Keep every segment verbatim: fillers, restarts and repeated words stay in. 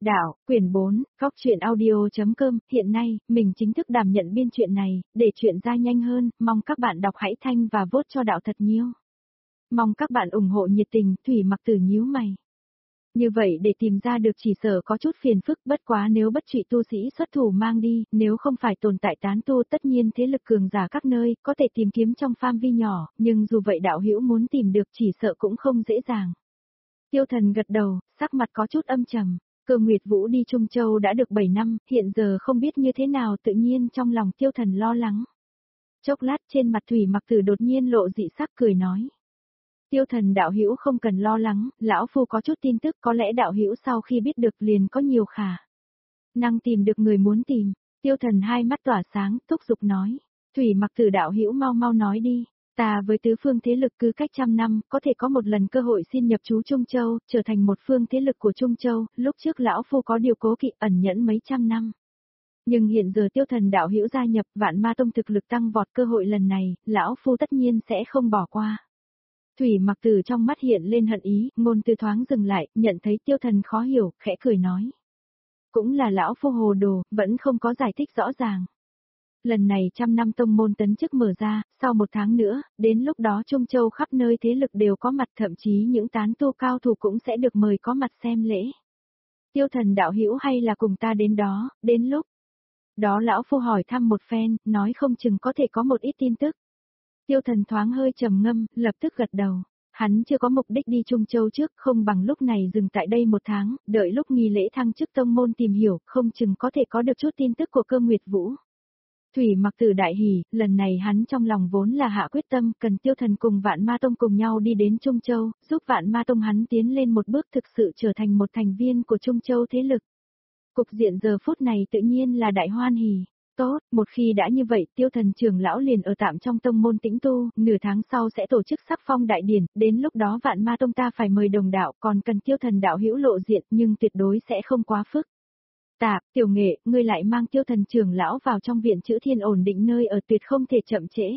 Đạo, quyển bốn, Cóc truyện audio.com, hiện nay, mình chính thức đảm nhận biên truyện này, để chuyện ra nhanh hơn, mong các bạn đọc hãy thanh và vote cho Đạo thật nhiều. Mong các bạn ủng hộ nhiệt tình, Thủy Mặc Tử nhíu mày. Như vậy để tìm ra được chỉ sở có chút phiền phức, bất quá nếu bất trị tu sĩ xuất thủ mang đi, nếu không phải tồn tại tán tu tất nhiên thế lực cường giả các nơi, có thể tìm kiếm trong phạm vi nhỏ, nhưng dù vậy đạo hữu muốn tìm được chỉ sợ cũng không dễ dàng. Tiêu Thần gật đầu, sắc mặt có chút âm trầm. Cơ Nguyệt Vũ đi Trung Châu đã được bảy năm, hiện giờ không biết như thế nào, tự nhiên trong lòng Tiêu Thần lo lắng. Chốc lát trên mặt Thủy Mặc Tử đột nhiên lộ dị sắc cười nói. Tiêu Thần đạo hữu không cần lo lắng, lão phu có chút tin tức, có lẽ đạo hữu sau khi biết được liền có nhiều khả năng tìm được người muốn tìm. Tiêu Thần hai mắt tỏa sáng, thúc giục nói. Thủy Mặc Tử đạo hữu mau mau nói đi. Ta với tứ phương thế lực cứ cách trăm năm, có thể có một lần cơ hội xin nhập trú Trung Châu, trở thành một phương thế lực của Trung Châu, lúc trước lão phu có điều cố kỵ ẩn nhẫn mấy trăm năm. Nhưng hiện giờ Tiêu Thần đạo hữu gia nhập, Vạn Ma Tông thực lực tăng vọt, cơ hội lần này, lão phu tất nhiên sẽ không bỏ qua. Thủy Mặc Tử trong mắt hiện lên hận ý, ngôn từ thoáng dừng lại, nhận thấy Tiêu Thần khó hiểu, khẽ cười nói. Cũng là lão phu hồ đồ, vẫn không có giải thích rõ ràng. Lần này trăm năm tông môn tấn chức mở ra, sau một tháng nữa, đến lúc đó Trung Châu khắp nơi thế lực đều có mặt, thậm chí những tán tu cao thủ cũng sẽ được mời có mặt xem lễ. Tiêu Thần đạo hữu hay là cùng ta đến đó, đến lúc đó lão phu hỏi thăm một phen, nói không chừng có thể có một ít tin tức. Tiêu Thần thoáng hơi trầm ngâm, lập tức gật đầu. Hắn chưa có mục đích đi Trung Châu trước, không bằng lúc này dừng tại đây một tháng, đợi lúc nghi lễ thăng chức tông môn tìm hiểu, không chừng có thể có được chút tin tức của Cơ Nguyệt Vũ. Thủy Mặc Tử đại hỉ, lần này hắn trong lòng vốn là hạ quyết tâm, cần Tiêu Thần cùng Vạn Ma Tông cùng nhau đi đến Trung Châu, giúp Vạn Ma Tông hắn tiến lên một bước thực sự trở thành một thành viên của Trung Châu thế lực. Cục diện giờ phút này tự nhiên là đại hoan hỉ. Tốt, một khi đã như vậy, Tiêu Thần trưởng lão liền ở tạm trong tông môn tĩnh tu, nửa tháng sau sẽ tổ chức sắc phong đại điển, đến lúc đó Vạn Ma Tông ta phải mời đồng đạo, còn cần Tiêu Thần đạo hữu lộ diện, nhưng tuyệt đối sẽ không quá phức. Tạp, Tiểu Nghệ, ngươi lại mang Tiêu Thần trưởng lão vào trong viện chữ thiên ổn định nơi ở, tuyệt không thể chậm trễ.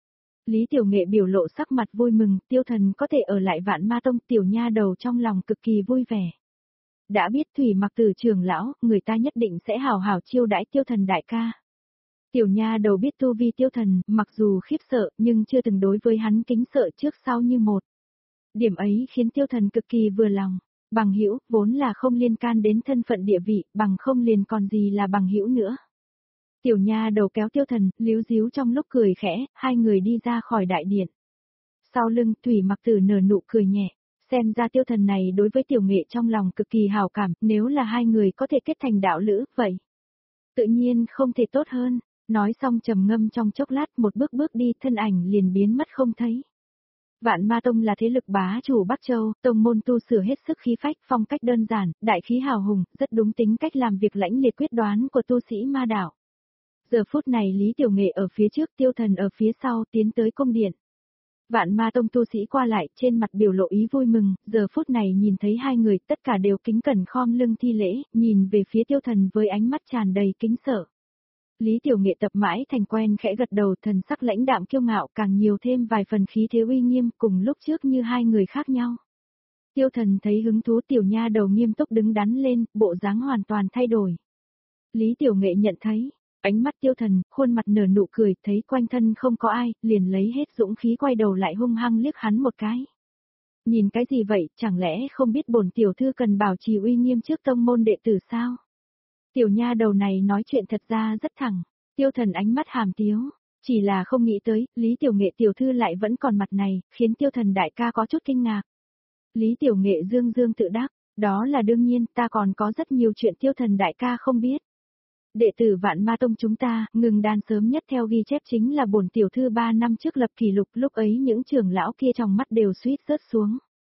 Lý Tiểu Nghệ biểu lộ sắc mặt vui mừng, Tiêu Thần có thể ở lại Vạn Ma Tông, tiểu nha đầu trong lòng cực kỳ vui vẻ. Đã biết Thủy Mặc Tử trưởng lão, người ta nhất định sẽ hào hào chiêu đãi Tiêu Thần đại ca. Tiểu nha đầu biết tu vi Tiêu Thần, mặc dù khiếp sợ, nhưng chưa từng đối với hắn kính sợ trước sau như một. Điểm ấy khiến Tiêu Thần cực kỳ vừa lòng. Bằng hữu vốn là không liên can đến thân phận địa vị, bằng không liền còn gì là bằng hữu nữa. Tiểu nha đầu kéo Tiêu Thần, líu díu trong lúc cười khẽ, hai người đi ra khỏi đại điện. Sau lưng, Thủy Mặc Tử nở nụ cười nhẹ, xem ra Tiêu Thần này đối với Tiểu Nghệ trong lòng cực kỳ hào cảm, nếu là hai người có thể kết thành đạo lữ, vậy tự nhiên không thể tốt hơn. Nói xong trầm ngâm trong chốc lát, một bước bước đi, thân ảnh liền biến mất không thấy. Vạn Ma Tông là thế lực bá chủ Bắc Châu, tông môn tu sửa hết sức khí phách, phong cách đơn giản, đại khí hào hùng, rất đúng tính cách làm việc lãnh liệt quyết đoán của tu sĩ ma đạo. Giờ phút này Lý Tiểu Nghệ ở phía trước, Tiêu Thần ở phía sau, tiến tới cung điện. Vạn Ma Tông tu sĩ qua lại, trên mặt biểu lộ ý vui mừng, giờ phút này nhìn thấy hai người, tất cả đều kính cẩn khom lưng thi lễ, nhìn về phía Tiêu Thần với ánh mắt tràn đầy kính sợ. Lý Tiểu Nghệ tập mãi thành quen, khẽ gật đầu, thần sắc lãnh đạm kiêu ngạo, càng nhiều thêm vài phần khí thế uy nghiêm, cùng lúc trước như hai người khác nhau. Tiêu Thần thấy hứng thú, tiểu nha đầu nghiêm túc đứng đắn lên, bộ dáng hoàn toàn thay đổi. Lý Tiểu Nghệ nhận thấy, ánh mắt Tiêu Thần, khuôn mặt nở nụ cười, thấy quanh thân không có ai, liền lấy hết dũng khí quay đầu lại hung hăng liếc hắn một cái. Nhìn cái gì vậy, chẳng lẽ không biết bổn tiểu thư cần bảo trì uy nghiêm trước tông môn đệ tử sao? Tiểu nha đầu này nói chuyện thật ra rất thẳng. Tiêu Thần ánh mắt hàm tiếu, chỉ là không nghĩ tới, Lý Tiểu Nghệ tiểu thư lại vẫn còn mặt này, khiến Tiêu Thần đại ca có chút kinh ngạc. Lý Tiểu Nghệ dương dương tự đắc, đó là đương nhiên, ta còn có rất nhiều chuyện Tiêu Thần đại ca không biết. Đệ tử Vạn Ma Tông chúng ta, ngừng đàn sớm nhất theo ghi chép chính là bổn tiểu thư ba năm trước lập kỷ lục, lúc ấy những trưởng lão kia trong mắt đều suýt rớt xuống.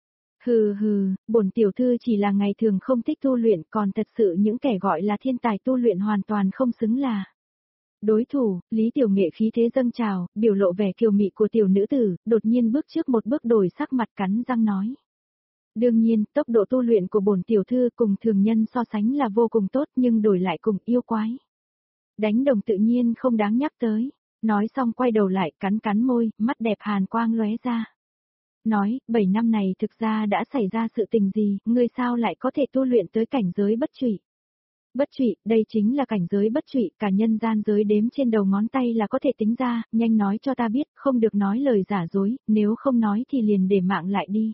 Hừ hừ, bổn tiểu thư chỉ là ngày thường không thích tu luyện, còn thật sự những kẻ gọi là thiên tài tu luyện hoàn toàn không xứng là đối thủ. Lý Tiểu Nghệ khí thế dâng trào, biểu lộ vẻ kiều mị của tiểu nữ tử, đột nhiên bước trước một bước đổi sắc mặt, cắn răng nói. Đương nhiên, tốc độ tu luyện của bổn tiểu thư cùng thường nhân so sánh là vô cùng tốt, nhưng đổi lại cùng yêu quái đánh đồng tự nhiên không đáng nhắc tới. Nói xong quay đầu lại, cắn cắn môi, mắt đẹp hàn quang lóe ra. nói, bảy năm này thực ra đã xảy ra sự tình gì, ngươi sao lại có thể tu luyện tới cảnh giới bất trụy? Bất trụy, đây chính là cảnh giới bất trụy, cả nhân gian giới đếm trên đầu ngón tay là có thể tính ra, nhanh nói cho ta biết, không được nói lời giả dối, nếu không nói thì liền để mạng lại đi.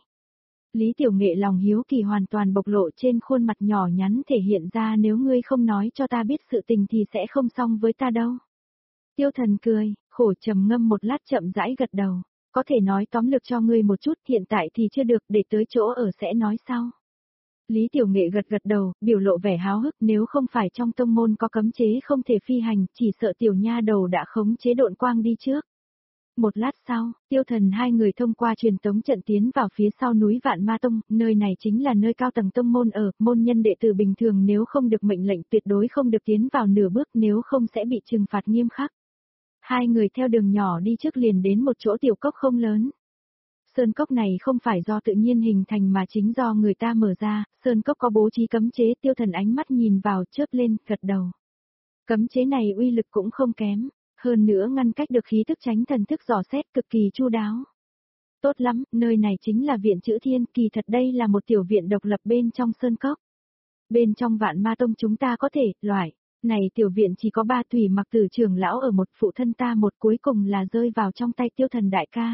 Lý Tiểu Nghệ lòng hiếu kỳ hoàn toàn bộc lộ trên khuôn mặt nhỏ nhắn thể hiện ra, nếu ngươi không nói cho ta biết sự tình thì sẽ không xong với ta đâu. Tiêu Thần cười, khổ trầm ngâm một lát chậm rãi gật đầu, có thể nói tóm lược cho ngươi một chút, hiện tại thì chưa được, để tới chỗ ở sẽ nói sau. Lý Tiểu Nghệ gật gật đầu, biểu lộ vẻ háo hức, nếu không phải trong tông môn có cấm chế không thể phi hành, chỉ sợ tiểu nha đầu đã khống chế độn quang đi trước. Một lát sau, Tiêu Thần hai người thông qua truyền tống trận tiến vào phía sau núi Vạn Ma Tông, nơi này chính là nơi cao tầng tông môn ở, môn nhân đệ tử bình thường nếu không được mệnh lệnh tuyệt đối không được tiến vào nửa bước, nếu không sẽ bị trừng phạt nghiêm khắc. Hai người theo đường nhỏ đi trước liền đến một chỗ tiểu cốc không lớn. Sơn cốc này không phải do tự nhiên hình thành mà chính do người ta mở ra, sơn cốc có bố trí cấm chế, Tiêu Thần ánh mắt nhìn vào chớp lên, gật đầu. Cấm chế này uy lực cũng không kém, hơn nữa ngăn cách được khí tức tránh thần thức dò xét cực kỳ chu đáo. Tốt lắm, nơi này chính là viện chữ thiên, kỳ thật đây là một tiểu viện độc lập bên trong sơn cốc. Bên trong Vạn Ma Tông chúng ta có thể, loại, này tiểu viện chỉ có ba Thủy Mặc Tử trưởng lão ở một, phụ thân ta một, cuối cùng là rơi vào trong tay Tiêu Thần đại ca.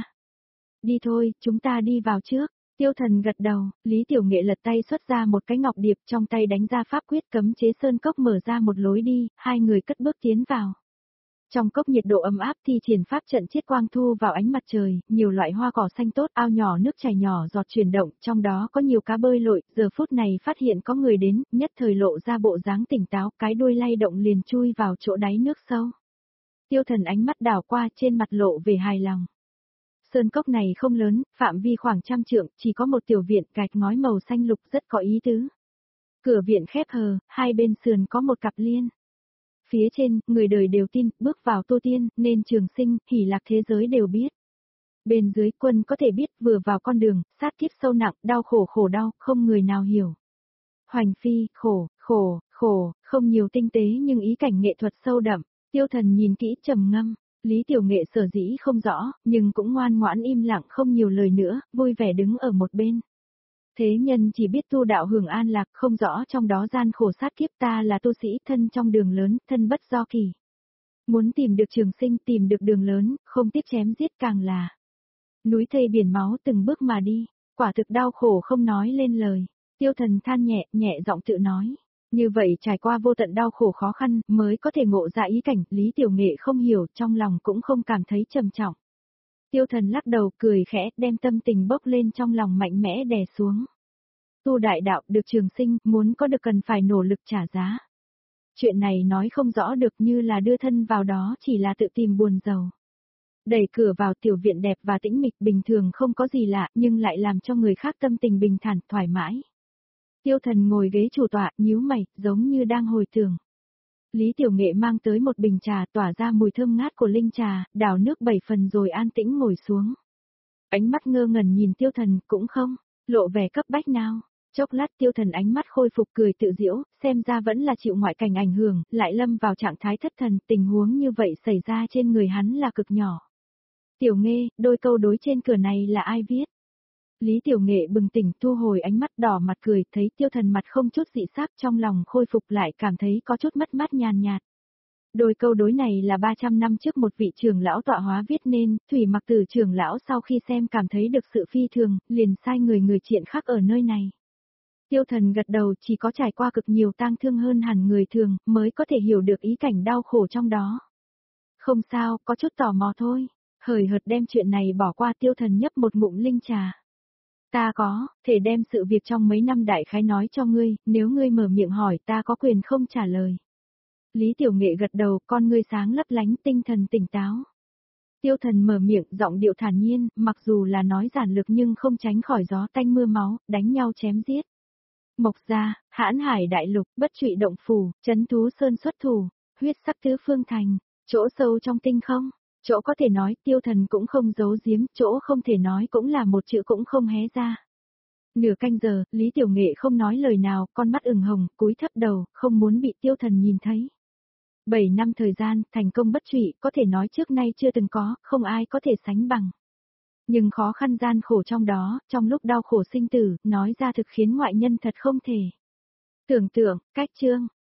Đi thôi, chúng ta đi vào trước. Tiêu Thần gật đầu, Lý Tiểu Nghệ lật tay xuất ra một cái ngọc điệp, trong tay đánh ra pháp quyết cấm chế sơn cốc mở ra một lối đi, hai người cất bước tiến vào. Trong cốc nhiệt độ ấm áp thi triển pháp trận chiết quang thu vào ánh mặt trời, nhiều loại hoa cỏ xanh tốt, ao nhỏ nước chảy nhỏ giọt chuyển động, trong đó có nhiều cá bơi lội, giờ phút này phát hiện có người đến, nhất thời lộ ra bộ dáng tỉnh táo, cái đuôi lay động liền chui vào chỗ đáy nước sâu. Tiêu Thần ánh mắt đảo qua, trên mặt lộ về hài lòng. Sơn cốc này không lớn, phạm vi khoảng trăm trượng, chỉ có một tiểu viện gạch ngói màu xanh lục rất có ý tứ. Cửa viện khép hờ, hai bên sườn có một cặp liên. Phía trên, người đời đều tin, bước vào tu tiên, nên trường sinh, hỉ lạc thế giới đều biết. Bên dưới quân có thể biết, vừa vào con đường, sát kiếp sâu nặng, đau khổ khổ đau, không người nào hiểu. Hoành phi, khổ, khổ, khổ, không nhiều tinh tế nhưng ý cảnh nghệ thuật sâu đậm, Tiêu Thần nhìn kỹ trầm ngâm. Lý Tiểu Nghệ sở dĩ không rõ, nhưng cũng ngoan ngoãn im lặng không nhiều lời nữa, vui vẻ đứng ở một bên. Thế nhân chỉ biết tu đạo hưởng an lạc, không rõ trong đó gian khổ sát kiếp, ta là tu sĩ thân trong đường lớn, thân bất do kỳ. Muốn tìm được trường sinh, tìm được đường lớn, không tiếc chém giết càng là. Núi thây biển máu từng bước mà đi, quả thực đau khổ không nói lên lời. Tiêu Thần than nhẹ, nhẹ giọng tự nói. Như vậy trải qua vô tận đau khổ khó khăn, mới có thể ngộ ra ý cảnh, Lý Tiểu Nghệ không hiểu, trong lòng cũng không cảm thấy trầm trọng. Tiêu Thần lắc đầu, cười khẽ, đem tâm tình bốc lên trong lòng mạnh mẽ đè xuống. Tu đại đạo, được trường sinh, muốn có được cần phải nỗ lực trả giá. Chuyện này nói không rõ được, như là đưa thân vào đó chỉ là tự tìm buồn rầu. Đẩy cửa vào tiểu viện đẹp và tĩnh mịch, bình thường không có gì lạ, nhưng lại làm cho người khác tâm tình bình thản, thoải mái. Tiêu Thần ngồi ghế chủ tọa, nhíu mày, giống như đang hồi tưởng. Lý Tiểu Nghệ mang tới một bình trà tỏa ra mùi thơm ngát của linh trà, đảo nước bảy phần rồi an tĩnh ngồi xuống. Ánh mắt ngơ ngẩn nhìn Tiêu Thần, cũng không lộ vẻ cấp bách nào. Chốc lát Tiêu Thần ánh mắt khôi phục cười tự giễu, xem ra vẫn là chịu ngoại cảnh ảnh hưởng, lại lâm vào trạng thái thất thần, tình huống như vậy xảy ra trên người hắn là cực nhỏ. Tiểu Nghệ, đôi câu đối trên cửa này là ai viết? Lý Tiểu Nghệ bừng tỉnh, thu hồi ánh mắt đỏ mặt cười, thấy Tiêu Thần mặt không chút dị sắc, trong lòng khôi phục lại cảm thấy có chút mất mát nhàn nhạt. Đôi câu đối này là ba trăm năm trước một vị trưởng lão tọa hóa viết nên, Thủy Mặc Tử trưởng lão sau khi xem cảm thấy được sự phi thường, liền sai người người triện khắc ở nơi này. Tiêu Thần gật đầu, chỉ có trải qua cực nhiều tang thương hơn hẳn người thường, mới có thể hiểu được ý cảnh đau khổ trong đó. Không sao, có chút tò mò thôi. Hời hợt đem chuyện này bỏ qua, Tiêu Thần nhấp một ngụm linh trà. Ta có, thể đem sự việc trong mấy năm đại khái nói cho ngươi, nếu ngươi mở miệng hỏi ta có quyền không trả lời. Lý Tiểu Nghệ gật đầu, con ngươi sáng lấp lánh, tinh thần tỉnh táo. Tiêu Thần mở miệng, giọng điệu thản nhiên, mặc dù là nói giản lược nhưng không tránh khỏi gió tanh mưa máu, đánh nhau chém giết. Mộc gia, Hãn Hải đại lục, Bất Trụy động phủ, Trấn Thú Sơn xuất thủ, huyết sắc tứ phương thành, chỗ sâu trong tinh không, chỗ có thể nói, Tiêu Thần cũng không giấu giếm, chỗ không thể nói cũng là một chữ cũng không hé ra. Nửa canh giờ, Lý Tiểu Nghệ không nói lời nào, con mắt ửng hồng, cúi thấp đầu, không muốn bị Tiêu Thần nhìn thấy. Bảy năm thời gian, thành công bất trụy, có thể nói trước nay chưa từng có, không ai có thể sánh bằng. Nhưng khó khăn gian khổ trong đó, trong lúc đau khổ sinh tử, nói ra thực khiến ngoại nhân thật không thể. Tưởng tượng, cách chương,